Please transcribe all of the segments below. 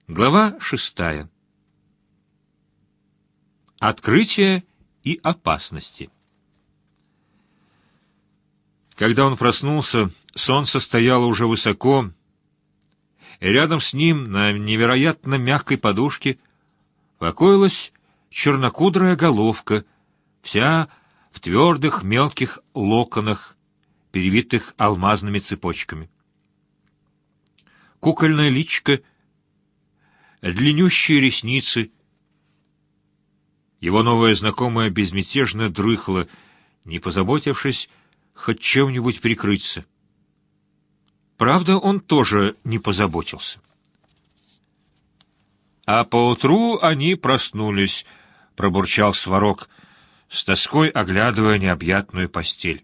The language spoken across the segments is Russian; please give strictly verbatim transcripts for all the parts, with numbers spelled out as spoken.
Глава шестая. Открытие и опасности. Когда он проснулся, солнце стояло уже высоко, и рядом с ним на невероятно мягкой подушке покоилась чернокудрая головка, вся в твердых мелких локонах, перевитых алмазными цепочками. Кукольное личико, длиннющие ресницы. Его новая знакомая безмятежно дрыхла, не позаботившись хоть чем-нибудь прикрыться. Правда, он тоже не позаботился. А поутру они проснулись, пробурчал Сварог, с тоской оглядывая необъятную постель.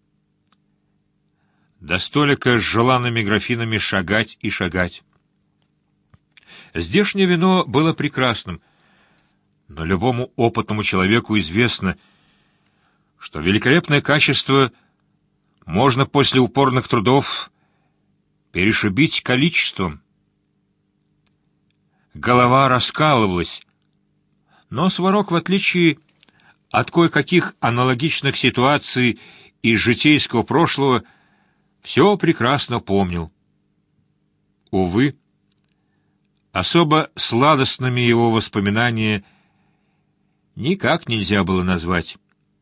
До столика с желанными графинами шагать и шагать. Здешнее вино было прекрасным, но любому опытному человеку известно, что великолепное качество можно после упорных трудов перешибить количеством. Голова раскалывалась, но Сварог, в отличие от кое-каких аналогичных ситуаций из житейского прошлого, все прекрасно помнил. Увы, особо сладостными его воспоминания никак нельзя было назвать.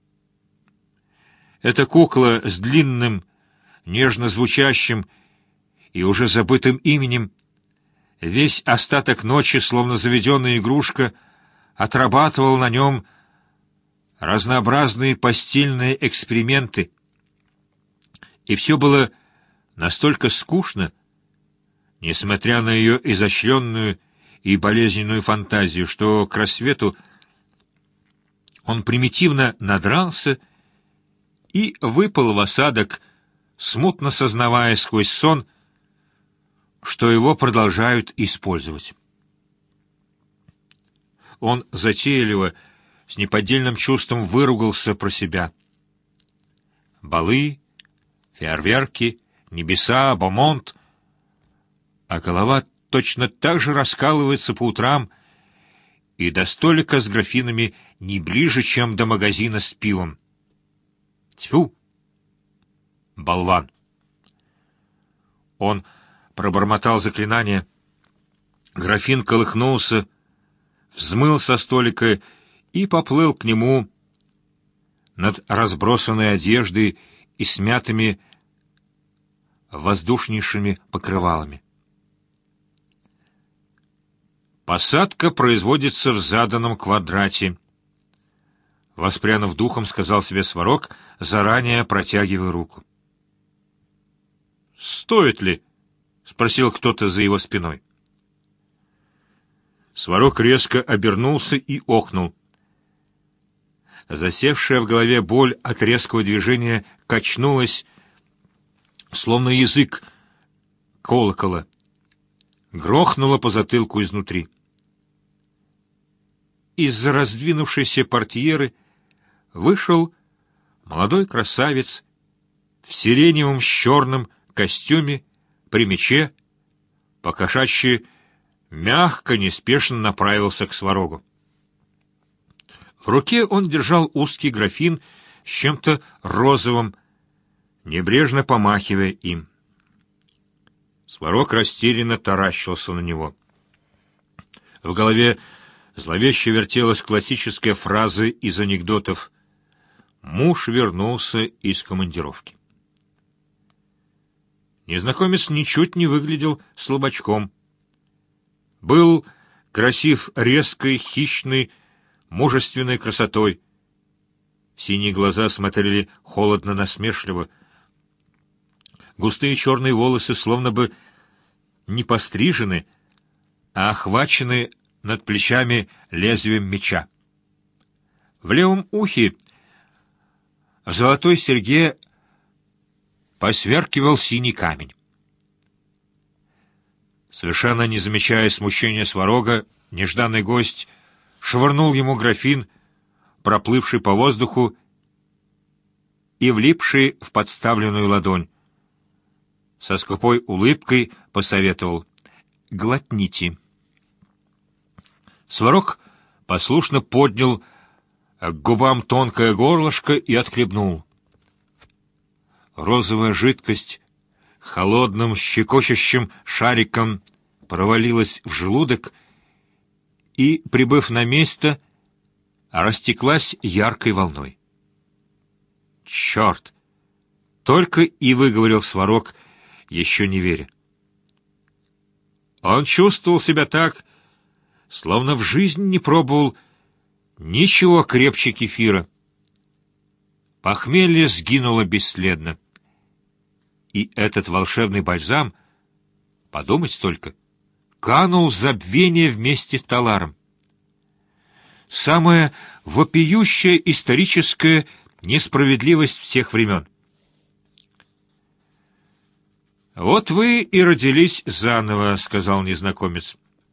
Эта кукла с длинным, нежно звучащим и уже забытым именем весь остаток ночи, словно заведенная игрушка, отрабатывала на нем разнообразные постельные эксперименты. И все было настолько скучно, несмотря на ее изощренную и болезненную фантазию, что к рассвету он примитивно надрался и выпал в осадок, смутно сознавая сквозь сон, что его продолжают использовать. Он затейливо, с неподдельным чувством выругался про себя. Балы, фейерверки, небеса, бомонд, а голова точно так же раскалывается по утрам и до столика с графинами не ближе, чем до магазина с пивом. Тьфу! Болван! Он пробормотал заклинание. Графин колыхнулся, взмыл со столика и поплыл к нему над разбросанной одеждой и смятыми воздушнейшими покрывалами. Посадка производится в заданном квадрате, воспрянув духом, сказал себе Сварог, заранее протягивая руку. «Стоит ли?» — спросил кто-то за его спиной. Сварог резко обернулся и охнул. Засевшая в голове боль от резкого движения качнулась, словно язык колокола, грохнула по затылку изнутри. Из-за раздвинувшейся портьеры вышел молодой красавец в сиреневом с черным костюме, при мече, покошачьи мягко, неспешно направился к Сварогу. В руке он держал узкий графин с чем-то розовым, небрежно помахивая им. Сварог растерянно таращился на него. В голове зловеще вертелась классическая фраза из анекдотов: «Муж вернулся из командировки». Незнакомец ничуть не выглядел слабачком. Был красив резкой, хищной, мужественной красотой. Синие глаза смотрели холодно-насмешливо. Густые черные волосы словно бы не пострижены, а охвачены над плечами лезвием меча. В левом ухе в золотой серьге посверкивал синий камень. Совершенно не замечая смущения Сварога, нежданный гость швырнул ему графин, проплывший по воздуху и влипший в подставленную ладонь. Со скупой улыбкой посоветовал: «Глотните». Сварог послушно поднял к губам тонкое горлышко и отхлебнул. Розовая жидкость холодным щекочущим шариком провалилась в желудок и, прибыв на место, растеклась яркой волной. «Черт!» — только и выговорил Сварог, еще не веря. Он чувствовал себя так, словно в жизни не пробовал ничего крепче кефира. Похмелье сгинуло бесследно. И этот волшебный бальзам, подумать только, канул в забвение вместе с таларом. Самая вопиющая историческая несправедливость всех времен. «Вот вы и родились заново», — сказал незнакомец.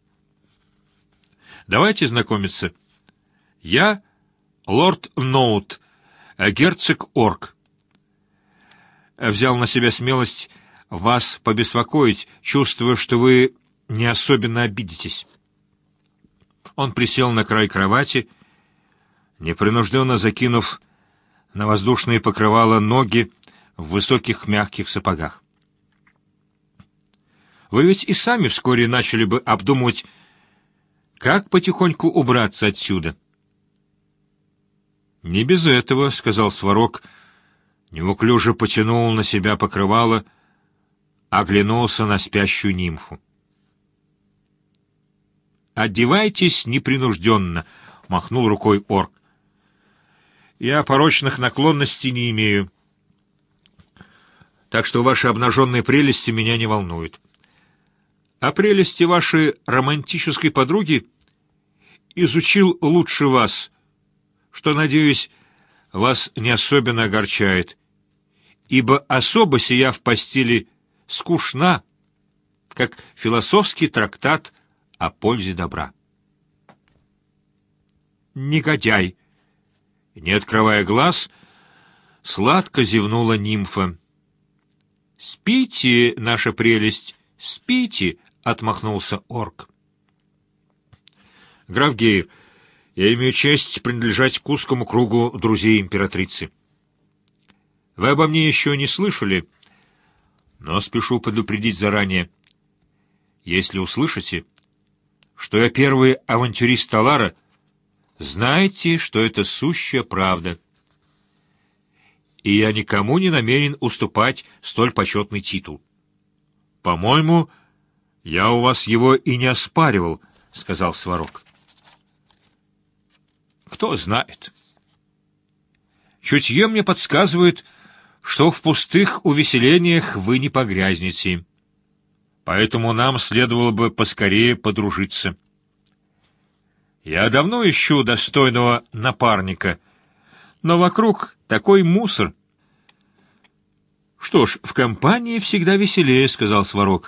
«Давайте знакомиться. Я лорд Ноут, герцог Орк. Взял на себя смелость вас побеспокоить, чувствуя, что вы не особенно обидитесь». Он присел на край кровати, непринужденно закинув на воздушные покрывала ноги в высоких мягких сапогах. «Вы ведь и сами вскоре начали бы обдумывать, как потихоньку убраться отсюда». «Не без этого», — сказал Сварог, неуклюже потянул на себя покрывало, оглянулся на спящую нимфу. «Одевайтесь непринужденно», — махнул рукой орк. «Я порочных наклонностей не имею, так что ваши обнаженные прелести меня не волнуют. А прелести вашей романтической подруги изучил лучше вас, что, надеюсь, вас не особенно огорчает, ибо особо сия в постели скучна, как философский трактат о пользе добра». «Негодяй!» Не открывая глаз, сладко зевнула нимфа. «Спите, наша прелесть, спите!» — отмахнулся орк. «Граф Гейр, я имею честь принадлежать к узкому кругу друзей императрицы. Вы обо мне еще не слышали, но спешу предупредить заранее. Если услышите, что я первый авантюрист Талара, знайте, что это сущая правда. И я никому не намерен уступать столь почетный титул. По-моему, я у вас его и не оспаривал», — сказал Сварог. «Кто знает. Чутье мне подсказывает, что в пустых увеселениях вы не погрязнете. Поэтому нам следовало бы поскорее подружиться. Я давно ищу достойного напарника, но вокруг такой мусор». «Что ж, в компании всегда веселее», — сказал Сварог.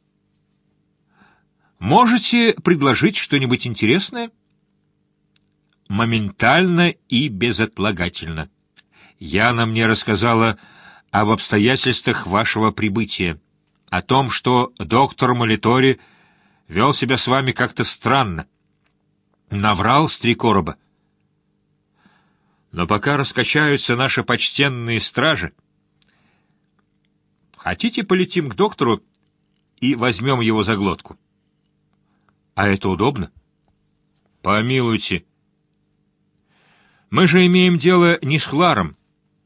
«Можете предложить что-нибудь интересное?» «Моментально и безотлагательно. Яна мне рассказала об обстоятельствах вашего прибытия, о том, что доктор Молитори вел себя с вами как-то странно. Наврал с три короба. Но пока раскачаются наши почтенные стражи, хотите, полетим к доктору и возьмем его за глотку? А это удобно? Помилуйте. Мы же имеем дело не с Хларом.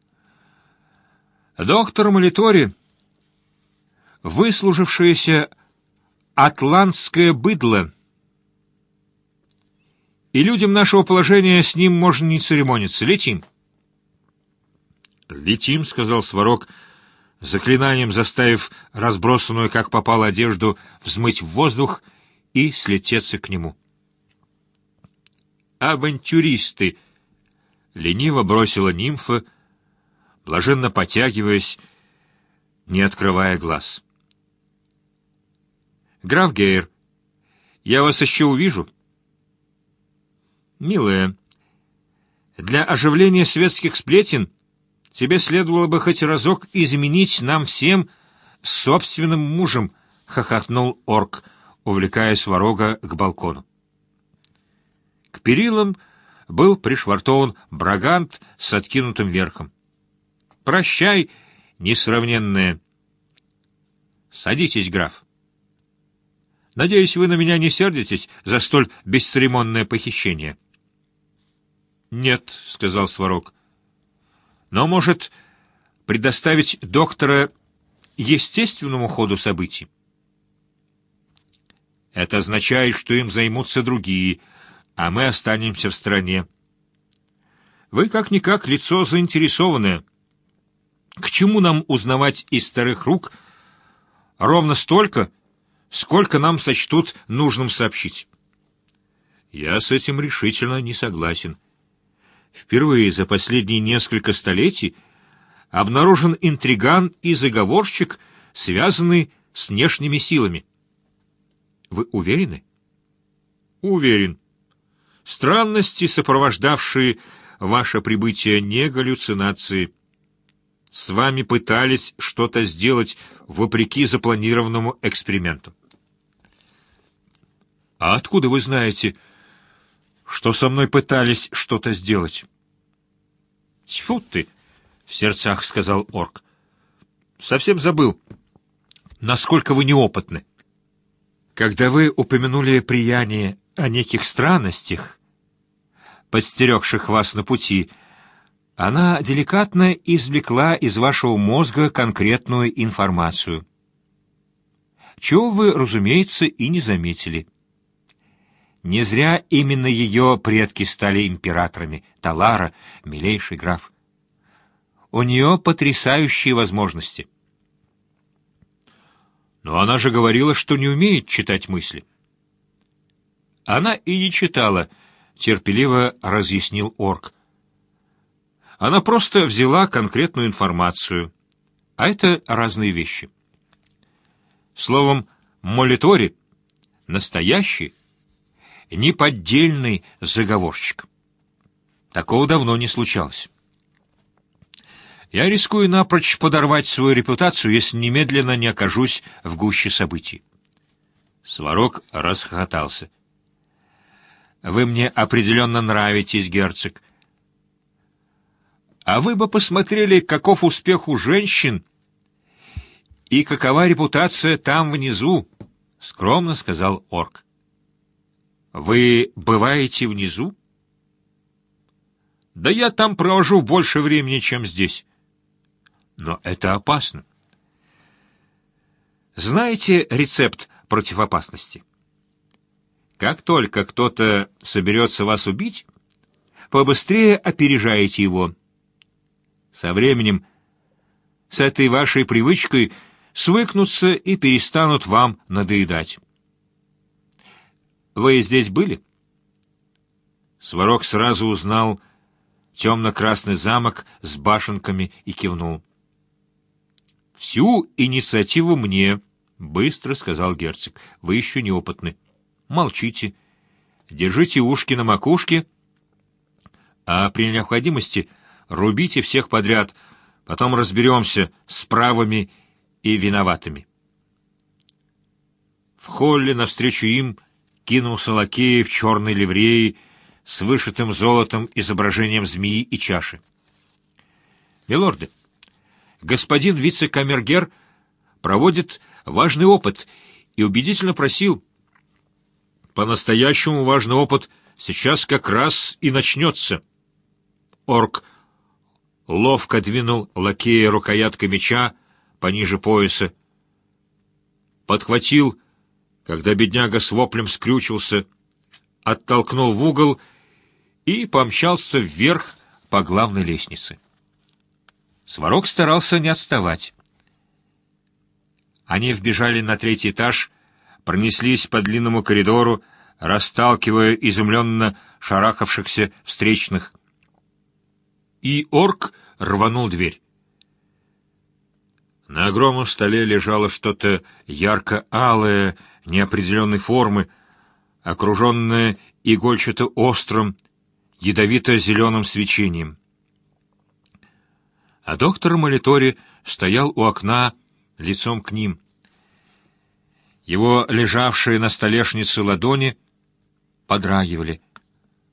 Доктор Молитори, выслужившееся атлантское быдло, и людям нашего положения с ним можно не церемониться. Летим. «Летим», — сказал Сварог, заклинанием заставив разбросанную, как попало, одежду взмыть в воздух и слететься к нему. «Авантюристы!» — лениво бросила нимфа, блаженно потягиваясь, не открывая глаз. «Граф Гейр, я вас еще увижу?» «Милая, для оживления светских сплетен тебе следовало бы хоть разок изменить нам всем собственным мужем», — хохотнул орк, увлекая Сварога к балкону. К перилам был пришвартован брагант с откинутым верхом. «Прощай, несравненная!» «Садитесь, граф. Надеюсь, вы на меня не сердитесь за столь бесцеремонное похищение?» «Нет», — сказал Сварог. «Но, может, предоставить доктора естественному ходу событий?» «Это означает, что им займутся другие, а мы останемся в стороне. Вы, как-никак, лицо заинтересованное. К чему нам узнавать из старых рук ровно столько, сколько нам сочтут нужным сообщить?» «Я с этим решительно не согласен. Впервые за последние несколько столетий обнаружен интриган и заговорщик, связанный с внешними силами». «Вы уверены?» «Уверен. Странности, сопровождавшие ваше прибытие, не галлюцинации. С вами пытались что-то сделать вопреки запланированному эксперименту». «А откуда вы знаете, что со мной пытались что-то сделать?» «Тьфу ты!» — в сердцах сказал орк. «Совсем забыл, насколько вы неопытны. Когда вы упомянули прияние о неких странностях, подстерегших вас на пути, она деликатно извлекла из вашего мозга конкретную информацию, чего вы, разумеется, и не заметили. Не зря именно ее предки стали императорами, Талара, милейший граф. У нее потрясающие возможности». «Но она же говорила, что не умеет читать мысли». «Она и не читала», — терпеливо разъяснил орк. «Она просто взяла конкретную информацию, а это разные вещи. Словом, Молитори — настоящий, неподдельный заговорщик. Такого давно не случалось. Я рискую напрочь подорвать свою репутацию, если немедленно не окажусь в гуще событий». Сварог расхохотался. «Вы мне определенно нравитесь, герцог. А вы бы посмотрели, каков успех у женщин и какова репутация там внизу», — скромно сказал орк. «Вы бываете внизу?» «Да я там провожу больше времени, чем здесь». «Но это опасно». «Знаете рецепт против опасности? Как только кто-то соберется вас убить, побыстрее опережаете его. Со временем с этой вашей привычкой свыкнутся и перестанут вам надоедать. Вы здесь были?» Сварог сразу узнал темно-красный замок с башенками и кивнул. «Всю инициативу мне», — быстро сказал герцог. «Вы еще неопытны. Молчите, держите ушки на макушке, а при необходимости рубите всех подряд, потом разберемся с правыми и виноватыми». В холле навстречу им кинулся лакей в черной ливреи с вышитым золотом изображением змеи и чаши. «Милорды, господин вице-камергер проводит важный опыт и убедительно просил. По-настоящему важный опыт сейчас как раз и начнется». Орк ловко двинул лакея рукояткой меча пониже пояса, подхватил, когда бедняга с воплем скрючился, оттолкнул в угол и помчался вверх по главной лестнице. Сварог старался не отставать. Они вбежали на третий этаж, пронеслись по длинному коридору, расталкивая изумленно шарахавшихся встречных. И орк рванул дверь. На огромном столе лежало что-то ярко-алое, неопределенной формы, окруженное игольчато-острым, ядовито-зеленым свечением. А доктор Молитори стоял у окна лицом к ним. Его лежавшие на столешнице ладони подрагивали.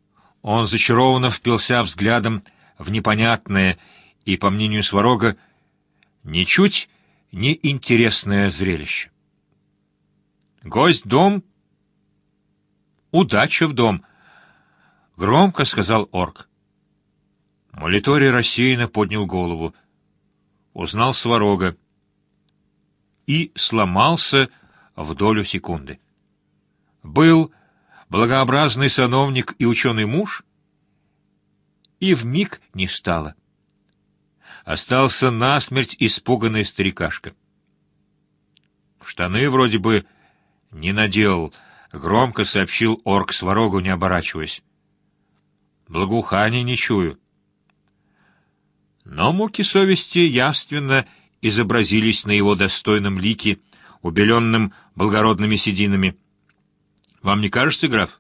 Он зачарованно впился взглядом в непонятное и, по мнению Сварога, ничуть не интересное зрелище. «Гость в дом, удача в дом», — громко сказал орк. Молиторий рассеянно поднял голову, узнал Сварога и сломался в долю секунды. Был благообразный сановник и ученый муж, и вмиг не стало. Остался насмерть испуганный старикашка. Штаны вроде бы не надел, — громко сообщил орк Сварогу, не оборачиваясь. Благоухания не чую. Но муки совести явственно изобразились на его достойном лике, убеленном благородными сединами. Вам не кажется, граф?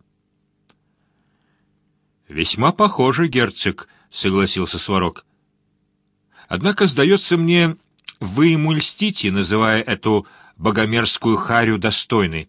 Весьма похоже, герцог, — согласился Сварог. Однако, сдается мне, вы ему льстите, называя эту богомерзкую харю достойной.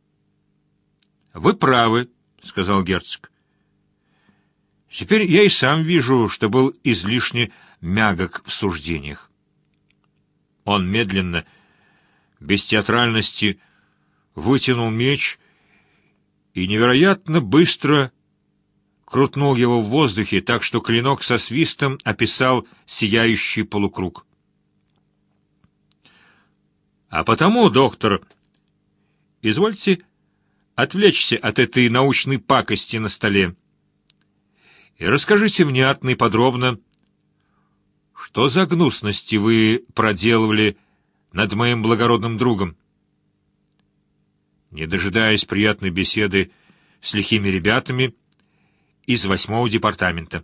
Вы правы, — сказал герцог. Теперь я и сам вижу, что был излишне мягок в суждениях. Он медленно, без театральности, вытянул меч и невероятно быстро крутнул его в воздухе, так что клинок со свистом описал сияющий полукруг. А потому, доктор, извольте отвлечься от этой научной пакости на столе и расскажите внятно и подробно, что за гнусности вы проделывали над моим благородным другом. Не дожидаясь приятной беседы с лихими ребятами из восьмого департамента.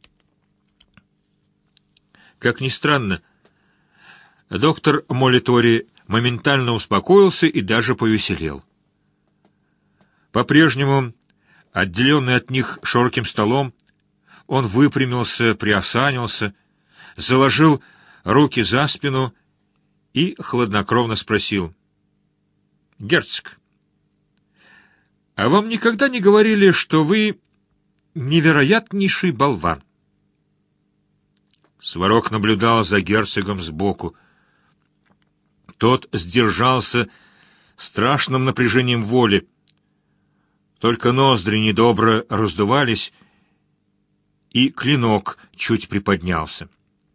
Как ни странно, доктор Молитори моментально успокоился и даже повеселел. По-прежнему, отделенный от них широким столом, он выпрямился, приосанился, заложил руки за спину и хладнокровно спросил: «Герцог, а вам никогда не говорили, что вы невероятнейший болван?» Сварог наблюдал за герцогом сбоку. Тот сдержался страшным напряжением воли. Только ноздри недобро раздувались, и клинок чуть приподнялся.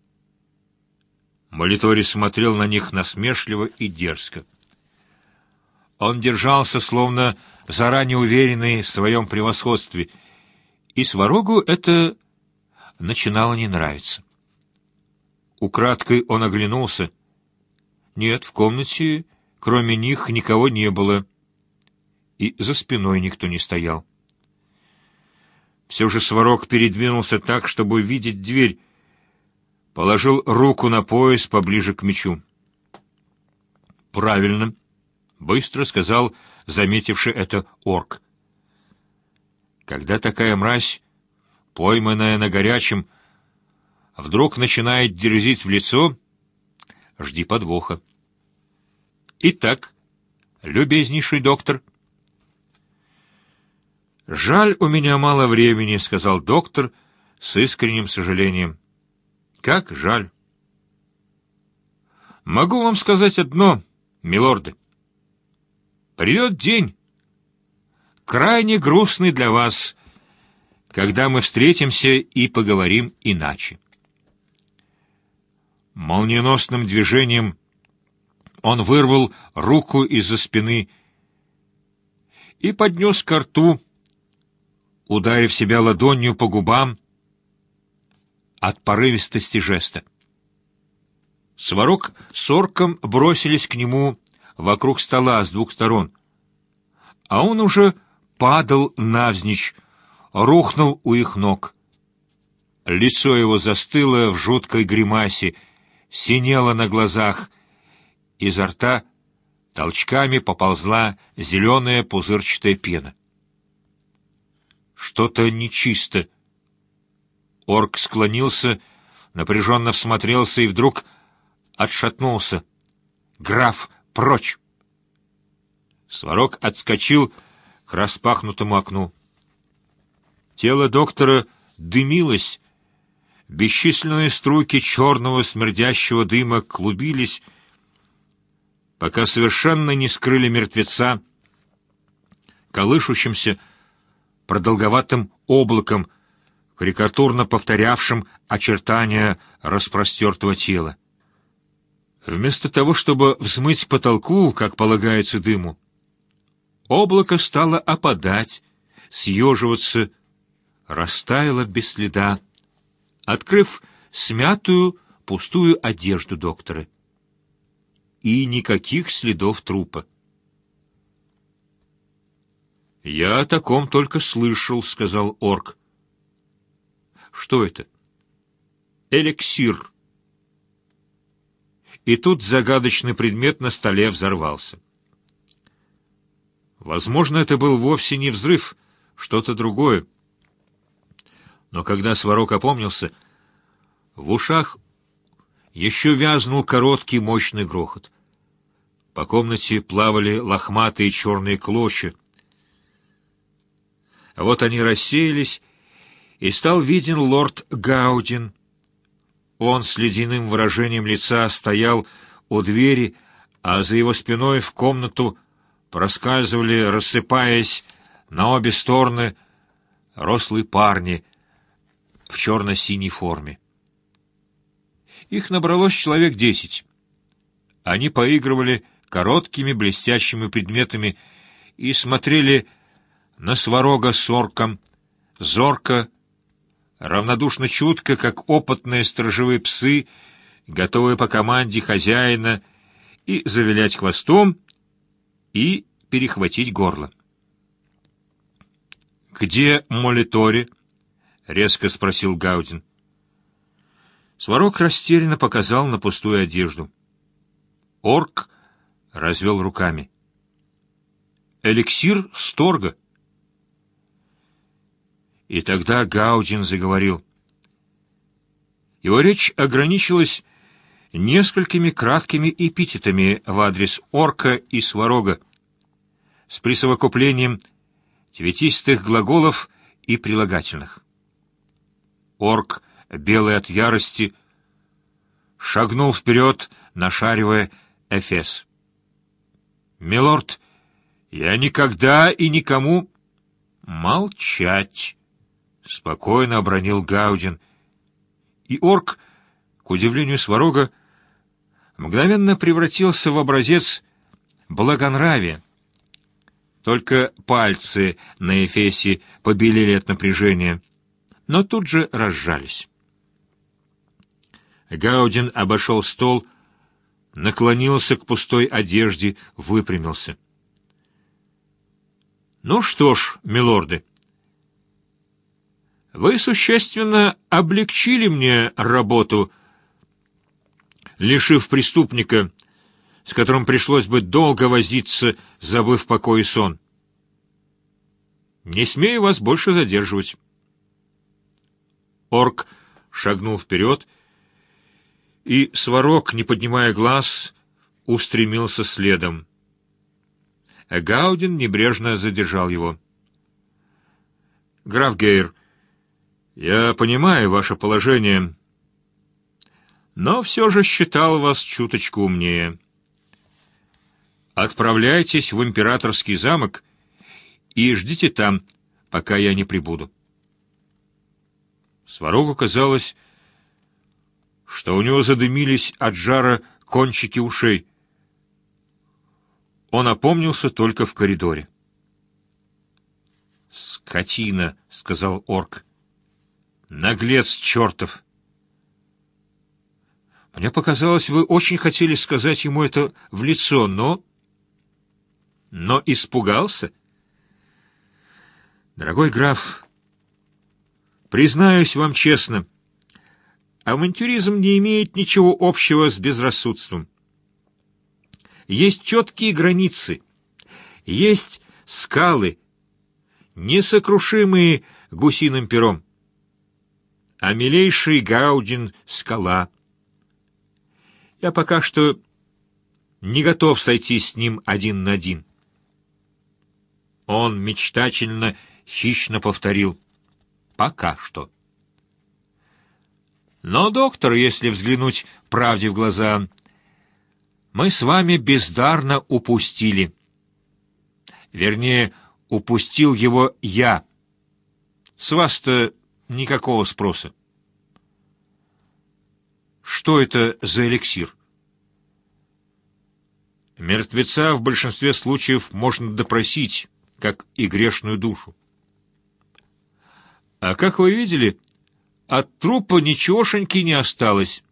Молитори смотрел на них насмешливо и дерзко. Он держался, словно заранее уверенный в своем превосходстве, и Сварогу это начинало не нравиться. Украдкой он оглянулся. Нет, в комнате кроме них никого не было, и за спиной никто не стоял. Все же Сварог передвинулся так, чтобы видеть дверь, положил руку на пояс поближе к мечу. «Правильно», — быстро сказал заметивший это орк. «Когда такая мразь, пойманная на горячем, вдруг начинает дерзить в лицо, жди подвоха. Итак, любезнейший доктор». «Жаль, у меня мало времени», — сказал доктор с искренним сожалением. «Как жаль». «Могу вам сказать одно, милорды. Придет день, крайне грустный для вас, когда мы встретимся и поговорим иначе». Молниеносным движением он вырвал руку из-за спины и поднес ко рту, ударив себя ладонью по губам от порывистости жеста. Сварог с орком бросились к нему вокруг стола с двух сторон, а он уже падал навзничь, рухнул у их ног. Лицо его застыло в жуткой гримасе, синело на глазах, изо рта толчками поползла зеленая пузырчатая пена. Что-то нечисто. Орк склонился, напряженно всмотрелся и вдруг отшатнулся. «Граф, прочь!» Сварог отскочил к распахнутому окну. Тело доктора дымилось, бесчисленные струйки черного смердящего дыма клубились, пока совершенно не скрыли мертвеца колышущимся продолговатым облаком, карикатурно повторявшим очертания распростертого тела. Вместо того, чтобы взмыть к потолку, как полагается дыму, облако стало опадать, съеживаться, растаяло без следа, открыв смятую, пустую одежду доктора. И никаких следов трупа. «Я о таком только слышал», — сказал орк. «Что это?» «Эликсир». И тут загадочный предмет на столе взорвался. Возможно, это был вовсе не взрыв, что-то другое. Но когда Сварог опомнился, в ушах еще вязнул короткий мощный грохот. По комнате плавали лохматые черные клочья. А вот они рассеялись, и стал виден лорд Гаудин. Он с ледяным выражением лица стоял у двери, а за его спиной в комнату проскальзывали, рассыпаясь на обе стороны, рослые парни в черно-синей форме. Их набралось человек десять. Они поигрывали короткими блестящими предметами и смотрели на Сварога с орком, зорко, равнодушно чутко, как опытные сторожевые псы, готовые по команде хозяина и завилять хвостом, и перехватить горло. «Где Молитори?» — резко спросил Гаудин. Сварог растерянно показал на пустую одежду. Орк развел руками. «Эликсир Сторга». И тогда Гаудин заговорил. Его речь ограничилась несколькими краткими эпитетами в адрес орка и Сварога с присовокуплением цветистых глаголов и прилагательных. Орк, белый от ярости, шагнул вперед, нашаривая эфес. «Милорд, я никогда и никому...» «Молчать!» — спокойно обронил Гаудин. И орк, к удивлению Сварога, мгновенно превратился в образец благонравия. Только пальцы на эфесе побелели от напряжения, но тут же разжались. Гаудин обошел стол, наклонился к пустой одежде, выпрямился. «Ну что ж, милорды, вы существенно облегчили мне работу, лишив преступника, с которым пришлось бы долго возиться, забыв покой и сон. Не смею вас больше задерживать». Орк шагнул вперед, и Сварог, не поднимая глаз, устремился следом. А Гаудин небрежно задержал его. «Граф Гейр, я понимаю ваше положение, но все же считал вас чуточку умнее. Отправляйтесь в императорский замок и ждите там, пока я не прибуду». Сварогу казалось, что у него задымились от жара кончики ушей. Он опомнился только в коридоре. «Скотина!» — сказал орк. «Наглец чертов!» Мне показалось, вы очень хотели сказать ему это в лицо, но... Но испугался? Дорогой граф, признаюсь вам честно, авантюризм не имеет ничего общего с безрассудством. Есть четкие границы, есть скалы, несокрушимые гусиным пером. А милейший Гаудин — скала. Я пока что не готов сойти с ним один на один. Он мечтательно, хищно повторил: Пока что. Но, доктор, если взглянуть правде в глаза, мы с вами бездарно упустили. Вернее, упустил его я. С вас-то никакого спроса. Что это за эликсир? Мертвеца в большинстве случаев можно допросить, как и грешную душу. А как вы видели, от трупа ничегошеньки не осталось.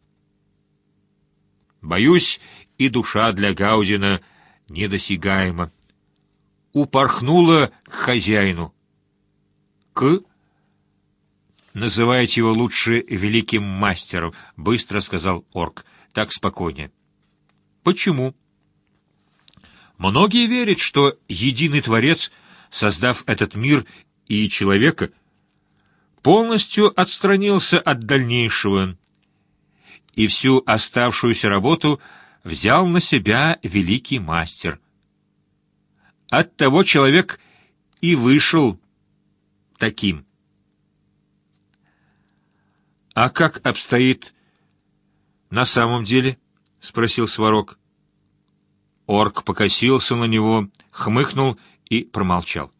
Боюсь, и душа для Гаудина недосягаема. Упорхнула к хозяину. К... «Называйте его лучше великим мастером», — быстро сказал орк. «Так спокойнее». «Почему?» «Многие верят, что единый Творец, создав этот мир и человека, полностью отстранился от дальнейшего, и всю оставшуюся работу взял на себя великий мастер. Оттого человек и вышел таким». «А как обстоит на самом деле?» — спросил Сварог. Орк покосился на него, хмыкнул и промолчал.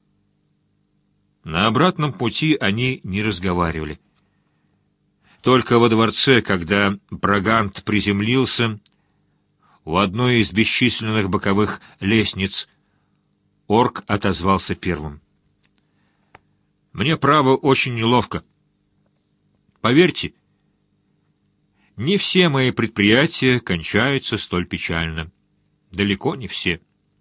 На обратном пути они не разговаривали. Только во дворце, когда Брагант приземлился, у одной из бесчисленных боковых лестниц орк отозвался первым. «Мне, право, очень неловко. Поверьте, не все мои предприятия кончаются столь печально. Далеко не все.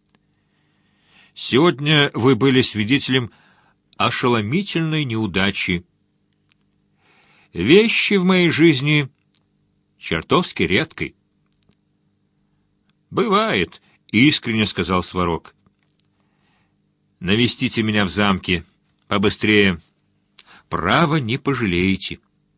Сегодня вы были свидетелем ошеломительной неудачи. Вещи в моей жизни чертовски редкой». «Бывает», — искренне сказал Сварог. «Навестите меня в замке. Побыстрее. Право не пожалеете».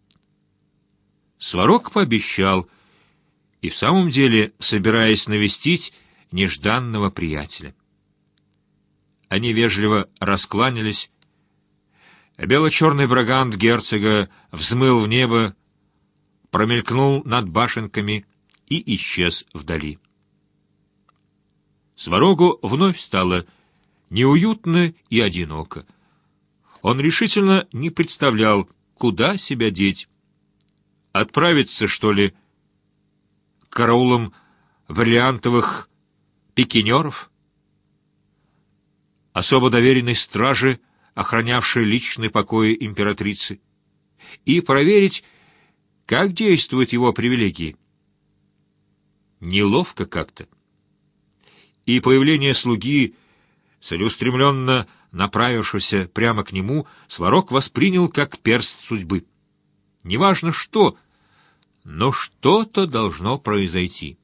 Сварог пообещал, и в самом деле, собираясь навестить нежданного приятеля. Они вежливо раскланялись. Бело-черный брагант герцога взмыл в небо, промелькнул над башенками и исчез вдали. Сварогу вновь стало неуютно и одиноко. Он решительно не представлял, куда себя деть. Отправиться, что ли, к караулам бриллиантовых пикинеров? Особо доверенной стражи, охранявшей личные покои императрицы, и проверить, как действуют его привилегии. Неловко как-то. И появление слуги, целеустремленно направившегося прямо к нему, Сварог воспринял как перст судьбы. Неважно что, но что-то должно произойти.